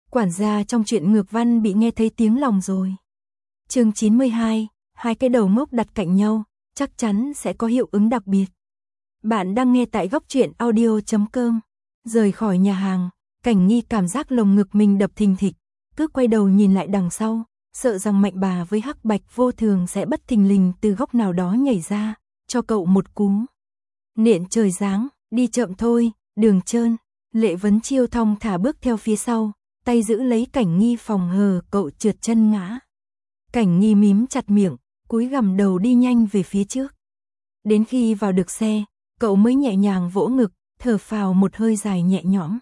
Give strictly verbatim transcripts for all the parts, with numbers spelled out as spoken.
Quản gia trong truyện ngược văn bị nghe thấy tiếng lòng rồi. Chương chín mươi hai, hai cái đầu ngốc đặt cạnh nhau, chắc chắn sẽ có hiệu ứng đặc biệt. Bạn đang nghe tại góc truyện audio chấm com. Rời khỏi nhà hàng, Cảnh Nghi cảm giác lồng ngực mình đập thình thịch, cứ quay đầu nhìn lại đằng sau, sợ rằng Mạnh Bà với Hắc Bạch Vô Thường sẽ bất thình lình từ góc nào đó nhảy ra, cho cậu một cú. Nện trời giáng, đi chậm thôi, đường trơn. Lệ Vấn Chiêu thong thả bước theo phía sau, tay giữ lấy Cảnh Nghi phòng hờ cậu trượt chân ngã. Cảnh Nghi mím chặt miệng, cúi gằm đầu đi nhanh về phía trước. Đến khi vào được xe, cậu mới nhẹ nhàng vỗ ngực, thở phào một hơi dài nhẹ nhõm.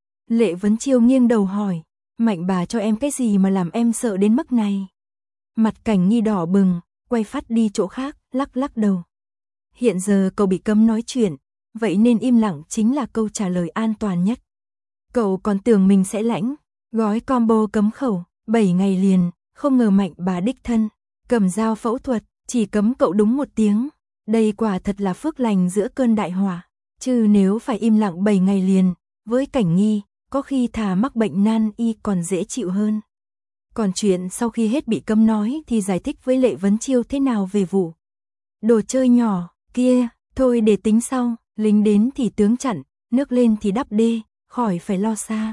Lệ Vấn Chiêu nghiêng đầu hỏi, Mạnh Bà cho em cái gì mà làm em sợ đến mức này? Mặt Cảnh Nghi đỏ bừng, quay phát đi chỗ khác, lắc lắc đầu. Hiện giờ cậu bị cấm nói chuyện, vậy nên im lặng chính là câu trả lời an toàn nhất. Cậu còn tưởng mình sẽ lãnh gói combo cấm khẩu, bảy ngày liền, không ngờ Mạnh Bà đích thân cầm dao phẫu thuật, chỉ cấm cậu đúng một tiếng. Đây quả thật là phước lành giữa cơn đại hỏa, chứ nếu phải im lặng bảy ngày liền, với Cảnh Nghi, có khi thà mắc bệnh nan y còn dễ chịu hơn. Còn chuyện sau khi hết bị cấm nói thì giải thích với Lệ Vấn Chiêu thế nào về vụ đồ chơi nhỏ kia, thôi để tính sau, lính đến thì tướng chặn, nước lên thì đắp đê, khỏi phải lo xa.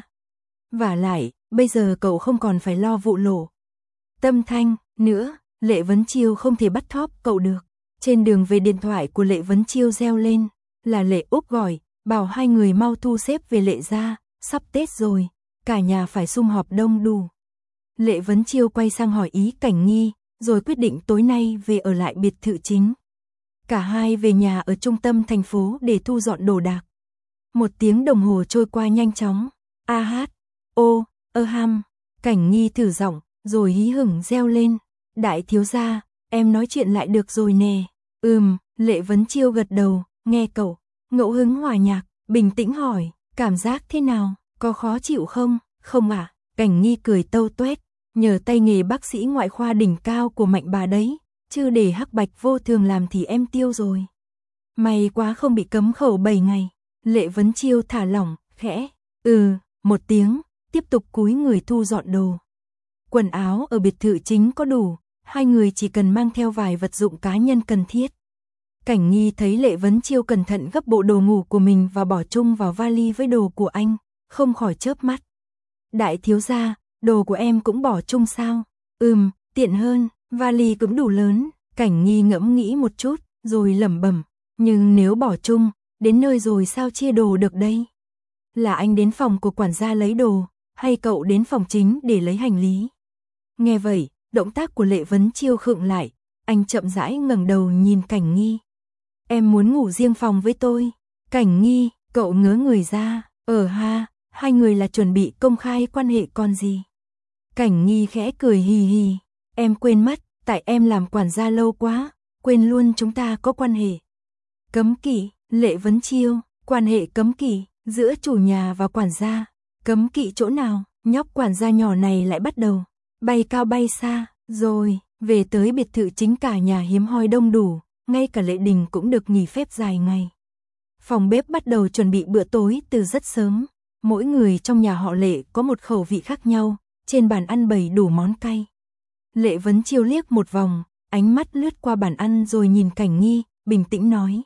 Vả lại, bây giờ cậu không còn phải lo vụ lộ tâm thanh nữa, Lệ Vấn Chiêu không thể bắt thóp cậu được. Trên đường về điện thoại của Lệ Vấn Chiêu reo lên, là Lệ Úc gọi, bảo hai người mau thu xếp về Lệ gia, sắp Tết rồi, cả nhà phải sum họp đông đủ. Lệ Vấn Chiêu quay sang hỏi ý Cảnh Nghi, rồi quyết định tối nay về ở lại biệt thự chính. Cả hai về nhà ở trung tâm thành phố để thu dọn đồ đạc. Một tiếng đồng hồ trôi qua nhanh chóng. A hát, ô, ơ ham, Cảnh Nghi thử giọng, rồi hí hửng reo lên. Đại thiếu gia, em nói chuyện lại được rồi nè. Ừm, Lệ Vấn Chiêu gật đầu, nghe cậu, ngẫu hứng hòa nhạc, bình tĩnh hỏi, cảm giác thế nào, có khó chịu không? Không ạ, à? Cảnh Nghi cười tâu tuét, nhờ tay nghề bác sĩ ngoại khoa đỉnh cao của Mạnh Bà đấy, chứ để Hắc Bạch Vô Thường làm thì em tiêu rồi. May quá không bị cấm khẩu bảy ngày. Lệ Vấn Chiêu thả lỏng, khẽ, ừ, một tiếng, tiếp tục cúi người thu dọn đồ. Quần áo ở biệt thự chính có đủ, hai người chỉ cần mang theo vài vật dụng cá nhân cần thiết. Cảnh Nghi thấy Lệ Vấn Chiêu cẩn thận gấp bộ đồ ngủ của mình và bỏ chung vào vali với đồ của anh, không khỏi chớp mắt. Đại thiếu gia, đồ của em cũng bỏ chung sao? Ừm, tiện hơn, vali cũng đủ lớn. Cảnh Nghi ngẫm nghĩ một chút, rồi lẩm bẩm, nhưng nếu bỏ chung, đến nơi rồi sao chia đồ được đây? Là anh đến phòng của quản gia lấy đồ, hay cậu đến phòng chính để lấy hành lý? Nghe vậy, động tác của Lệ Vấn Chiêu khựng lại, anh chậm rãi ngẩng đầu nhìn Cảnh Nghi. Em muốn ngủ riêng phòng với tôi. Cảnh Nghi, cậu ngớ người ra, ờ ha, hai người là chuẩn bị công khai quan hệ con gì? Cảnh Nghi khẽ cười hì hì, em quên mất, tại em làm quản gia lâu quá, quên luôn chúng ta có quan hệ cấm kỵ. Lệ Vấn Chiêu, quan hệ cấm kỵ giữa chủ nhà và quản gia, cấm kỵ chỗ nào? Nhóc quản gia nhỏ này lại bắt đầu bay cao bay xa, rồi về tới biệt thự chính cả nhà hiếm hoi đông đủ, ngay cả Lệ Đình cũng được nghỉ phép dài ngày. Phòng bếp bắt đầu chuẩn bị bữa tối từ rất sớm, mỗi người trong nhà họ Lệ có một khẩu vị khác nhau, trên bàn ăn bày đủ món cay. Lệ Vấn Chiêu liếc một vòng, ánh mắt lướt qua bàn ăn rồi nhìn Cảnh Nghi, bình tĩnh nói.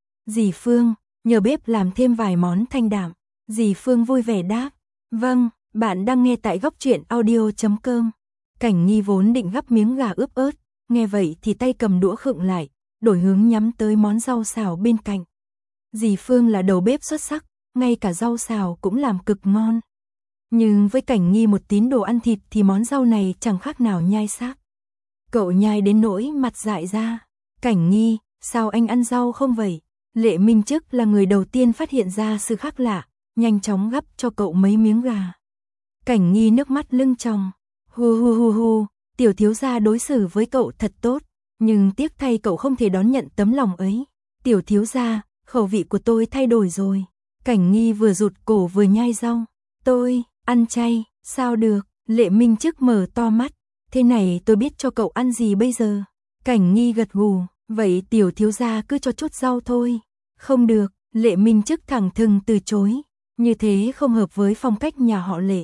Dì Phương, nhờ bếp làm thêm vài món thanh đạm. Dì Phương vui vẻ đáp. Vâng, bạn đang nghe tại góc truyện audio chấm com. Cảnh Nghi vốn định gắp miếng gà ướp ớt, nghe vậy thì tay cầm đũa khựng lại, đổi hướng nhắm tới món rau xào bên cạnh. Dì Phương là đầu bếp xuất sắc, ngay cả rau xào cũng làm cực ngon. Nhưng với Cảnh Nghi một tín đồ ăn thịt thì món rau này chẳng khác nào nhai xác. Cậu nhai đến nỗi mặt dại ra. Cảnh Nghi, sao anh ăn rau không vậy? Lệ Minh Chức là người đầu tiên phát hiện ra sự khác lạ, nhanh chóng gắp cho cậu mấy miếng gà. Cảnh Nghi nước mắt lưng tròng. Hu hu hu hu, tiểu thiếu gia đối xử với cậu thật tốt, nhưng tiếc thay cậu không thể đón nhận tấm lòng ấy. Tiểu thiếu gia, khẩu vị của tôi thay đổi rồi. Cảnh Nghi vừa rụt cổ vừa nhai rau. Tôi, ăn chay, sao được? Lệ Minh Chức mở to mắt. Thế này tôi biết cho cậu ăn gì bây giờ? Cảnh Nghi gật gù, vậy tiểu thiếu gia cứ cho chút rau thôi. Không được, Lệ Minh Chức thẳng thừng từ chối. Như thế không hợp với phong cách nhà họ Lệ.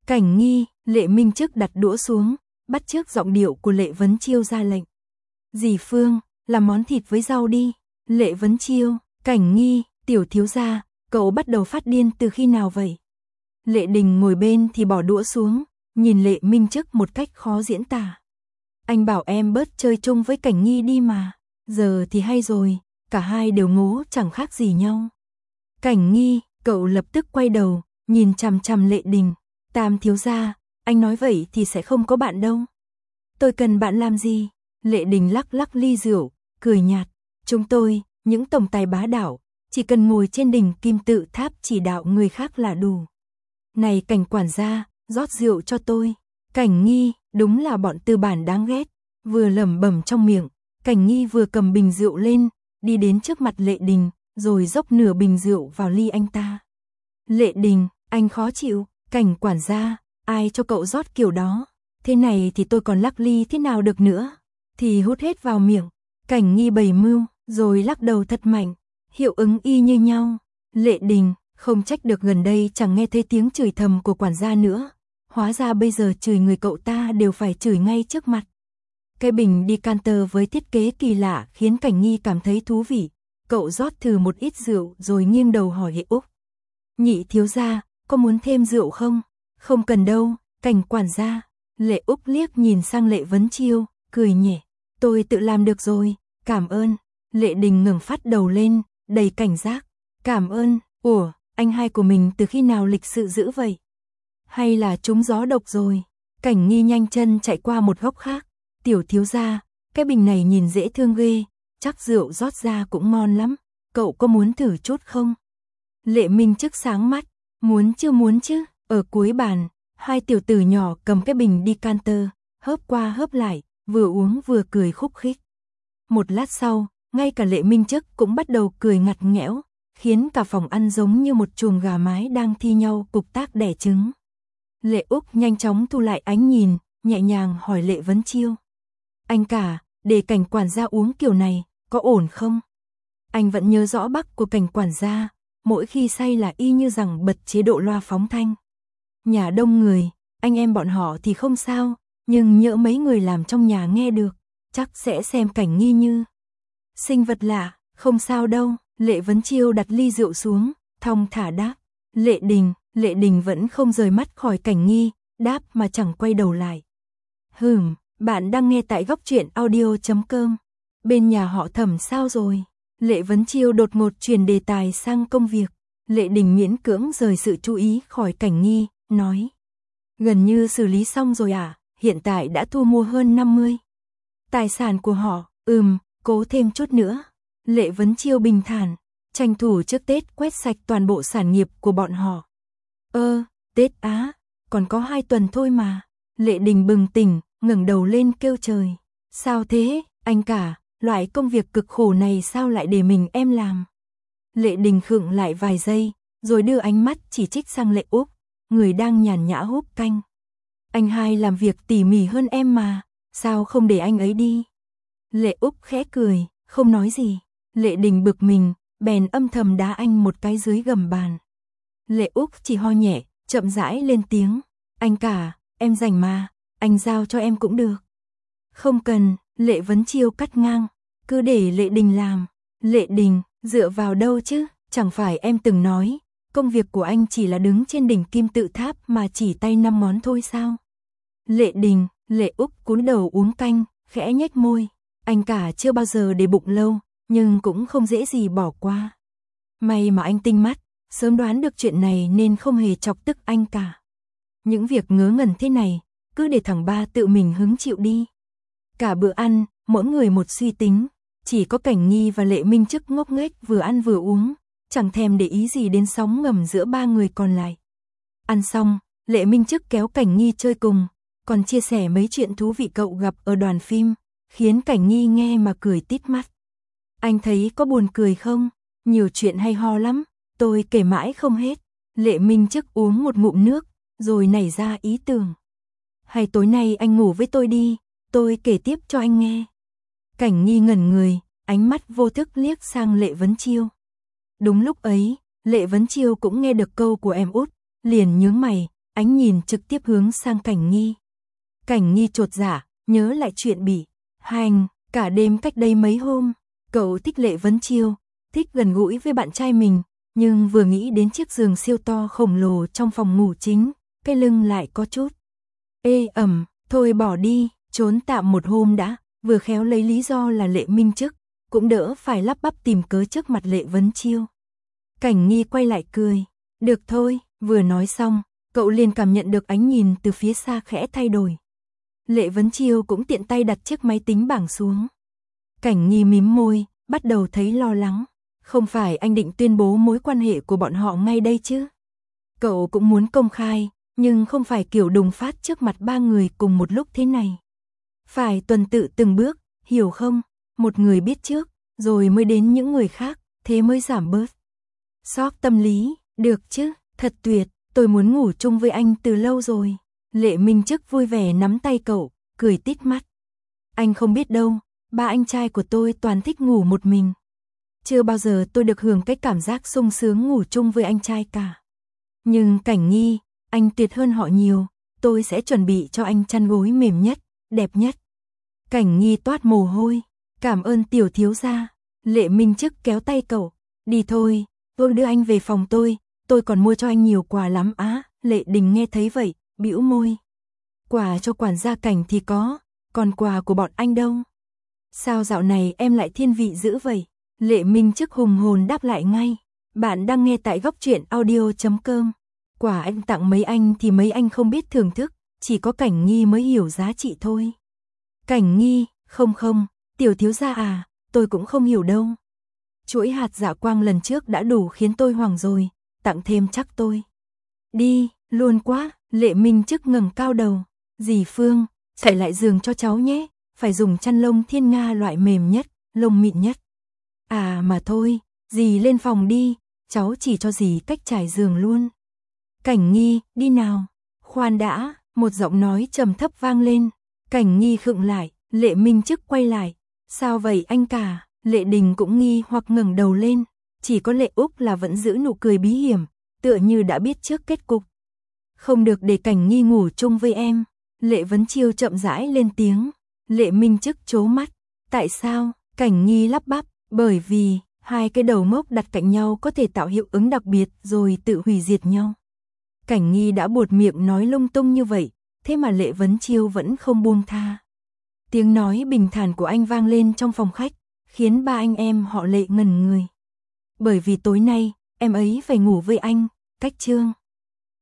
Cảnh Nghi, Lệ Minh Chức đặt đũa xuống, bắt chước giọng điệu của Lệ Vấn Chiêu ra lệnh. Dì Phương, làm món thịt với rau đi. Lệ Vấn Chiêu, Cảnh Nghi, tiểu thiếu gia, cậu bắt đầu phát điên từ khi nào vậy? Lệ Đình ngồi bên thì bỏ đũa xuống, nhìn Lệ Minh Chức một cách khó diễn tả. Anh bảo em bớt chơi chung với Cảnh Nghi đi mà, giờ thì hay rồi, cả hai đều ngố chẳng khác gì nhau. Cảnh Nghi, cậu lập tức quay đầu, nhìn chằm chằm Lệ Đình. Tam thiếu gia, anh nói vậy thì sẽ không có bạn đâu. Tôi cần bạn làm gì? Lệ Đình lắc lắc ly rượu, cười nhạt. Chúng tôi, những tổng tài bá đạo, chỉ cần ngồi trên đỉnh kim tự tháp chỉ đạo người khác là đủ. Này Cảnh quản gia, rót rượu cho tôi. Cảnh Nghi, đúng là bọn tư bản đáng ghét. Vừa lẩm bẩm trong miệng, Cảnh Nghi vừa cầm bình rượu lên, đi đến trước mặt Lệ Đình, rồi dốc nửa bình rượu vào ly anh ta. Lệ Đình, anh khó chịu. Cảnh quản gia, ai cho cậu rót kiểu đó? Thế này thì tôi còn lắc ly thế nào được nữa? Thì hút hết vào miệng. Cảnh Nghi bày mưu, rồi lắc đầu thật mạnh. Hiệu ứng y như nhau. Lệ Đình, không trách được gần đây chẳng nghe thấy tiếng chửi thầm của quản gia nữa. Hóa ra bây giờ chửi người cậu ta đều phải chửi ngay trước mặt. Cái bình decanter với thiết kế kỳ lạ khiến Cảnh Nghi cảm thấy thú vị. Cậu rót thử một ít rượu rồi nghiêng đầu hỏi Hệ Úc. Nhị thiếu gia, có muốn thêm rượu không? Không cần đâu, Cảnh quản gia. Lệ Úc liếc nhìn sang Lệ Vấn Chiêu, cười nhẹ. Tôi tự làm được rồi, cảm ơn. Lệ Đình ngẩng phát đầu lên, đầy cảnh giác. Cảm ơn, ủa, anh hai của mình từ khi nào lịch sự dữ vậy? Hay là trúng gió độc rồi? Cảnh Nghi nhanh chân chạy qua một góc khác. Tiểu thiếu gia, cái bình này nhìn dễ thương ghê, chắc rượu rót ra cũng ngon lắm. Cậu có muốn thử chút không? Lệ Minh Chức sáng mắt. Muốn chưa muốn chứ, ở cuối bàn, hai tiểu tử nhỏ cầm cái bình decanter, hớp qua hớp lại, vừa uống vừa cười khúc khích. Một lát sau, ngay cả Lệ Minh Chức cũng bắt đầu cười ngặt nghẽo, khiến cả phòng ăn giống như một chuồng gà mái đang thi nhau cục tác đẻ trứng. Lệ Úc nhanh chóng thu lại ánh nhìn, nhẹ nhàng hỏi Lệ Vấn Chiêu. Anh cả, để Cảnh quản gia uống kiểu này, có ổn không? Anh vẫn nhớ rõ bắc của Cảnh quản gia. Mỗi khi say là y như rằng bật chế độ loa phóng thanh. Nhà đông người, anh em bọn họ thì không sao, nhưng nhỡ mấy người làm trong nhà nghe được, chắc sẽ xem Cảnh Nghi như sinh vật lạ. Không sao đâu. Lệ Vấn Chiêu đặt ly rượu xuống, thong thả đáp. Lệ Đình, Lệ Đình vẫn không rời mắt khỏi Cảnh Nghi, đáp mà chẳng quay đầu lại. Hừm, bạn đang nghe tại góc truyện audio chấm com. Bên nhà họ Thẩm sao rồi? Lệ Vấn Chiêu đột ngột chuyển đề tài sang công việc. Lệ Đình miễn cưỡng rời sự chú ý khỏi Cảnh Nghi, nói. Gần như xử lý xong rồi à, hiện tại đã thu mua hơn năm mươi. Tài sản của họ, ừm, cố thêm chút nữa. Lệ Vấn Chiêu bình thản, tranh thủ trước Tết quét sạch toàn bộ sản nghiệp của bọn họ. Ơ, Tết á, còn có hai tuần thôi mà. Lệ Đình bừng tỉnh, ngẩng đầu lên kêu trời. Sao thế, anh cả? Loại công việc cực khổ này sao lại để mình em làm? Lệ Đình khựng lại vài giây, rồi đưa ánh mắt chỉ trích sang Lệ Úc, người đang nhàn nhã húp canh. Anh hai làm việc tỉ mỉ hơn em mà, sao không để anh ấy đi? Lệ Úc khẽ cười, không nói gì. Lệ Đình bực mình, bèn âm thầm đá anh một cái dưới gầm bàn. Lệ Úc chỉ ho nhẹ, chậm rãi lên tiếng. Anh cả, em rảnh mà, anh giao cho em cũng được. Không cần. Lệ Vấn Chiêu cắt ngang, cứ để Lệ Đình làm. Lệ Đình, dựa vào đâu chứ, chẳng phải em từng nói, công việc của anh chỉ là đứng trên đỉnh kim tự tháp mà chỉ tay năm ngón thôi sao? Lệ Đình, Lệ Úc cúi đầu uống canh, khẽ nhếch môi. Anh cả chưa bao giờ để bụng lâu, nhưng cũng không dễ gì bỏ qua. May mà anh tinh mắt, sớm đoán được chuyện này nên không hề chọc tức anh cả. Những việc ngớ ngẩn thế này, cứ để thằng ba tự mình hứng chịu đi. Cả bữa ăn, mỗi người một suy tính, chỉ có Cảnh Nghi và Lệ Minh Chức ngốc nghếch vừa ăn vừa uống, chẳng thèm để ý gì đến sóng ngầm giữa ba người còn lại. Ăn xong, Lệ Minh Chức kéo Cảnh Nghi chơi cùng, còn chia sẻ mấy chuyện thú vị cậu gặp ở đoàn phim, khiến Cảnh Nghi nghe mà cười tít mắt. Anh thấy có buồn cười không? Nhiều chuyện hay ho lắm, tôi kể mãi không hết. Lệ Minh Chức uống một ngụm nước, rồi nảy ra ý tưởng. Hay tối nay anh ngủ với tôi đi, tôi kể tiếp cho anh nghe. Cảnh Nghi ngẩn người, ánh mắt vô thức liếc sang Lệ Vấn Chiêu. Đúng lúc ấy, Lệ Vấn Chiêu cũng nghe được câu của em út, liền nhướng mày, ánh nhìn trực tiếp hướng sang Cảnh Nghi. Cảnh Nghi chột dạ, nhớ lại chuyện bị hành cả đêm cách đây mấy hôm. Cậu thích Lệ Vấn Chiêu, thích gần gũi với bạn trai mình, nhưng vừa nghĩ đến chiếc giường siêu to khổng lồ trong phòng ngủ chính, cái lưng lại có chút ê ẩm. Thôi bỏ đi, trốn tạm một hôm đã, vừa khéo lấy lý do là Lệ Minh Chức, cũng đỡ phải lắp bắp tìm cớ trước mặt Lệ Vấn Chiêu. Cảnh Nghi quay lại cười, được thôi, vừa nói xong, cậu liền cảm nhận được ánh nhìn từ phía xa khẽ thay đổi. Lệ Vấn Chiêu cũng tiện tay đặt chiếc máy tính bảng xuống. Cảnh Nghi mím môi, bắt đầu thấy lo lắng. Không phải anh định tuyên bố mối quan hệ của bọn họ ngay đây chứ? Cậu cũng muốn công khai, nhưng không phải kiểu đùng phát trước mặt ba người cùng một lúc thế này. Phải tuần tự từng bước, hiểu không? Một người biết trước, rồi mới đến những người khác, thế mới giảm bớt sốc tâm lý. Được chứ, thật tuyệt, tôi muốn ngủ chung với anh từ lâu rồi. Lệ Minh Chức vui vẻ nắm tay cậu, cười tít mắt. Anh không biết đâu, ba anh trai của tôi toàn thích ngủ một mình. Chưa bao giờ tôi được hưởng cái cảm giác sung sướng ngủ chung với anh trai cả. Nhưng Cảnh Nghi, anh tuyệt hơn họ nhiều, tôi sẽ chuẩn bị cho anh chăn gối mềm nhất, đẹp nhất. Cảnh Nghi toát mồ hôi, cảm ơn tiểu thiếu gia. Lệ Minh Chức kéo tay cậu, đi thôi, tôi đưa anh về phòng tôi, tôi còn mua cho anh nhiều quà lắm á. Lệ Đình nghe thấy vậy, bĩu môi. Quà cho quản gia Cảnh thì có, còn quà của bọn anh đâu? Sao dạo này em lại thiên vị dữ vậy? Lệ Minh Chức hùng hồn đáp lại ngay. Bạn đang nghe tại góc truyện audio chấm com. Quà anh tặng mấy anh thì mấy anh không biết thưởng thức, chỉ có Cảnh Nghi mới hiểu giá trị thôi. Cảnh Nghi, không không, tiểu thiếu gia à, tôi cũng không hiểu đâu. Chuỗi hạt dạ quang lần trước đã đủ khiến tôi hoảng rồi, tặng thêm chắc tôi. Đi, luôn quá. Lệ Minh Chức ngẩng cao đầu. Dì Phương, trải lại giường cho cháu nhé, phải dùng chăn lông thiên nga loại mềm nhất, lông mịn nhất. À mà thôi, dì lên phòng đi, cháu chỉ cho dì cách trải giường luôn. Cảnh Nghi, đi nào. Khoan đã, một giọng nói trầm thấp vang lên. Cảnh Nghi khựng lại, Lệ Minh Chức quay lại. Sao vậy anh cả? Lệ Đình cũng nghi hoặc ngẩng đầu lên. Chỉ có Lệ Úc là vẫn giữ nụ cười bí hiểm, tựa như đã biết trước kết cục. Không được để Cảnh Nghi ngủ chung với em. Lệ Vấn Chiêu chậm rãi lên tiếng. Lệ Minh Chức trố mắt. Tại sao? Cảnh Nghi lắp bắp. Bởi vì, hai cái đầu mốc đặt cạnh nhau có thể tạo hiệu ứng đặc biệt rồi tự hủy diệt nhau. Cảnh Nghi đã buột miệng nói lung tung như vậy, thế mà Lệ Vấn Chiêu vẫn không buông tha. Tiếng nói bình thản của anh vang lên trong phòng khách, khiến ba anh em họ Lệ ngẩn người. Bởi vì tối nay, em ấy phải ngủ với anh, Cách Trương.